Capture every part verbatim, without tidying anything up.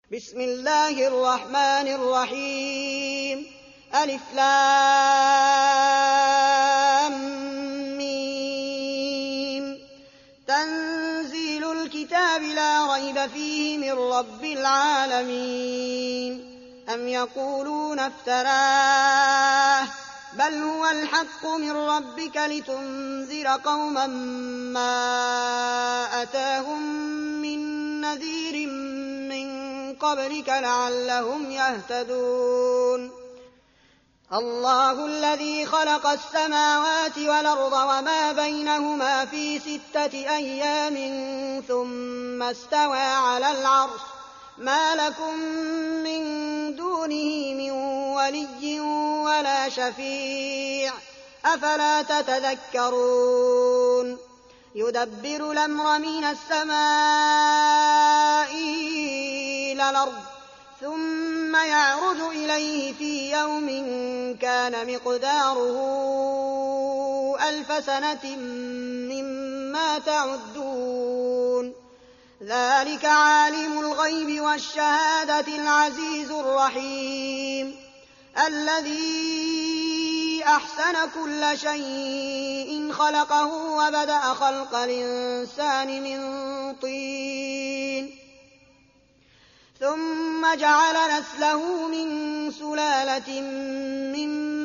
بسم الله الرحمن الرحيم ألف لام ميم تنزيل الكتاب لا ريب فيه من رب العالمين أم يقولون افتراه بل هو الحق من ربك لتنذر قوما ما أتاهم من نذير من قبلك لعلهم يهتدون الله الذي خلق السماوات والأرض وما بينهما في ستة أيام ثم استوى على العرش ما لكم من دونه من ولي ولا شفيع أفلا تتذكرون يدبر الأمر من السماء إلى الأرض ثم يعرج إليه في يوم كان مقداره ألف سنة مما تعدون ذلك عالم الغيب والشهادة العزيز الرحيم الذي أحسن كل شيء خلقه وبدأ خلق الإنسان من طين ثم جعل نسله من سلالة من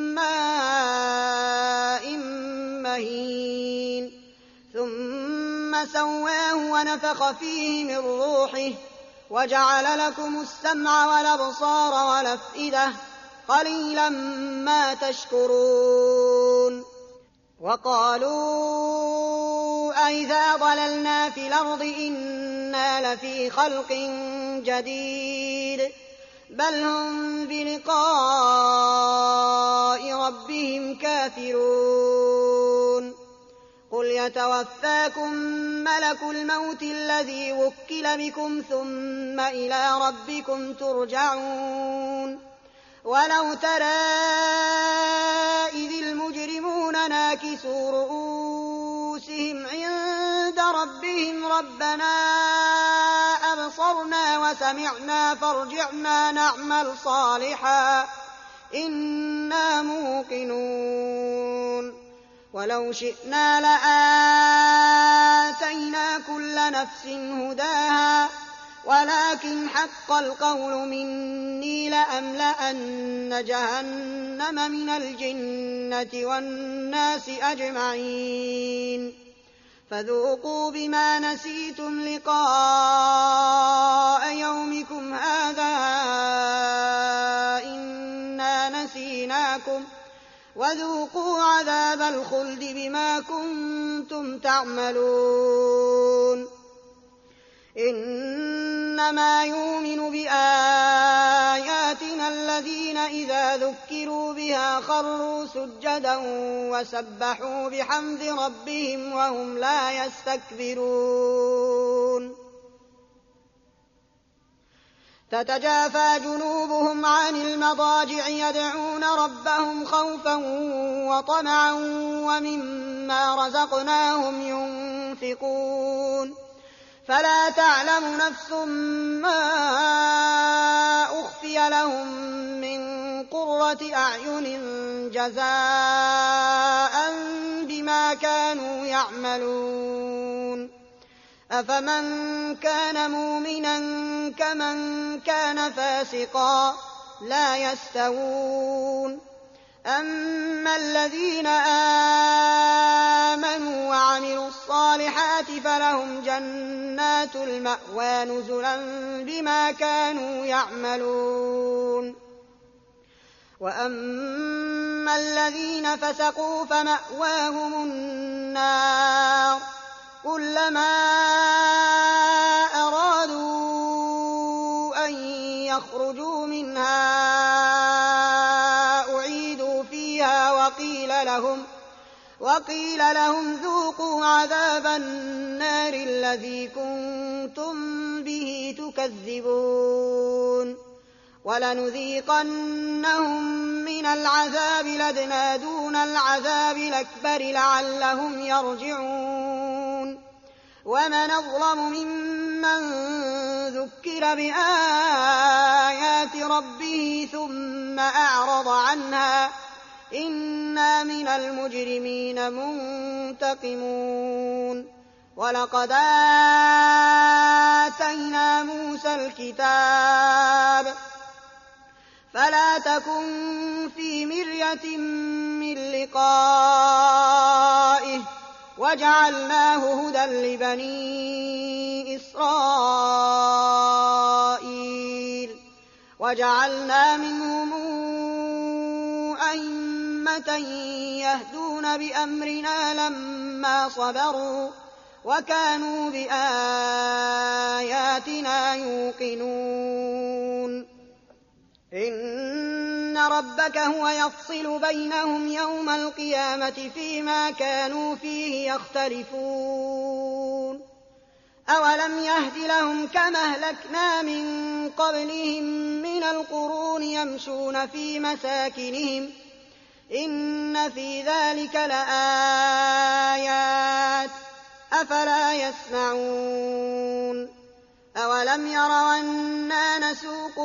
ماء مهين ثم سواه ونفخ فيه من روحه وجعل لكم السمع والأبصار والأفئدة قليلا ما تشكرون وقالوا أئذا ضللنا في الأرض إنا لفي خلق جديد بل هم بلقاء ربهم كافرون قل يتوفاكم ملك الموت الذي وكل بكم ثم إلى ربكم ترجعون ولو ترى إذ المجرمون ناكسوا رؤوسهم عند ربهم ربنا أبصرنا وسمعنا فارجعنا نعمل صالحا إنا موقنون ولو شئنا لآتينا كل نفس هداها ولكن حق القول مني لأملأن جهنم من الجنة والناس أجمعين فذوقوا بما نسيتم لقاء يومكم هذا إنا نسيناكم وذوقوا عذاب الخلد بما كنتم تعملون إنما يؤمن بآياتنا الذين إذا ذكروا بها خروا سجدا وسبحوا بحمد ربهم وهم لا يستكبرون تتجافى جنوبهم عن المضاجع يدعون ربهم خوفا وطمعا ومما رزقناهم ينفقون فلا تعلم نفس ما أخفي لهم من قرة أعين جزاء بما كانوا يعملون أفمن كان مؤمنا كمن كان فاسقا لا يستوون أما الذين آمنوا وعملوا الصالحات فلهم جنات المأوى نزلا بما كانوا يعملون وأما الذين فسقوا فمأواهم النار كلما أرادوا أن يخرجوا منها أعيدوا فيها وقيل لهم وقيل لهم ذوقوا عذاب النار الذي كنتم به تكذبون ولنذيقنهم من العذاب الأدنى دون العذاب الأكبر لعلهم يرجعون ومن أظلم ممن ذكر بآيات ربه ثم أعرض عنها إنا من المجرمين منتقمون ولقد آتينا موسى الكتاب فلا تكن في مرية من لقائه وجعلناه هدى لبني إسرائيل وجعلنا منهم أئمة يهدون بأمرنا لما صبروا وكانوا بآياتنا يوقنون إن ربك هو يفصل بينهم يوم القيامة فيما كانوا فيه يختلفون أولم يهد لهم كما أهلكنا من قبلهم من القرون يمشون في مساكنهم إن في ذلك لآيات أفلا يسمعون أولم يروا أنا نسوق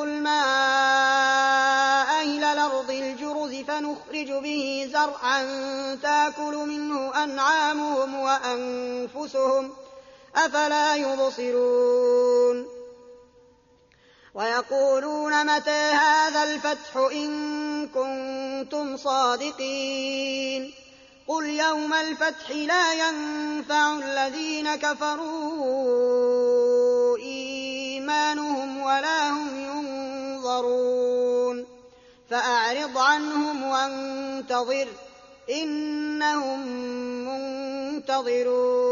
الماء إلى الأرض الجرز فنخرج به زرعا تأكل منه أنعامهم وأنفسهم أفلا يبصرون ويقولون متى هذا الفتح إن كنتم صادقين قل يوم الفتح لا ينفع الذين كفروا إيمانهم ولا هم ينظرون فأعرض عنهم وانتظر إنهم منتظرون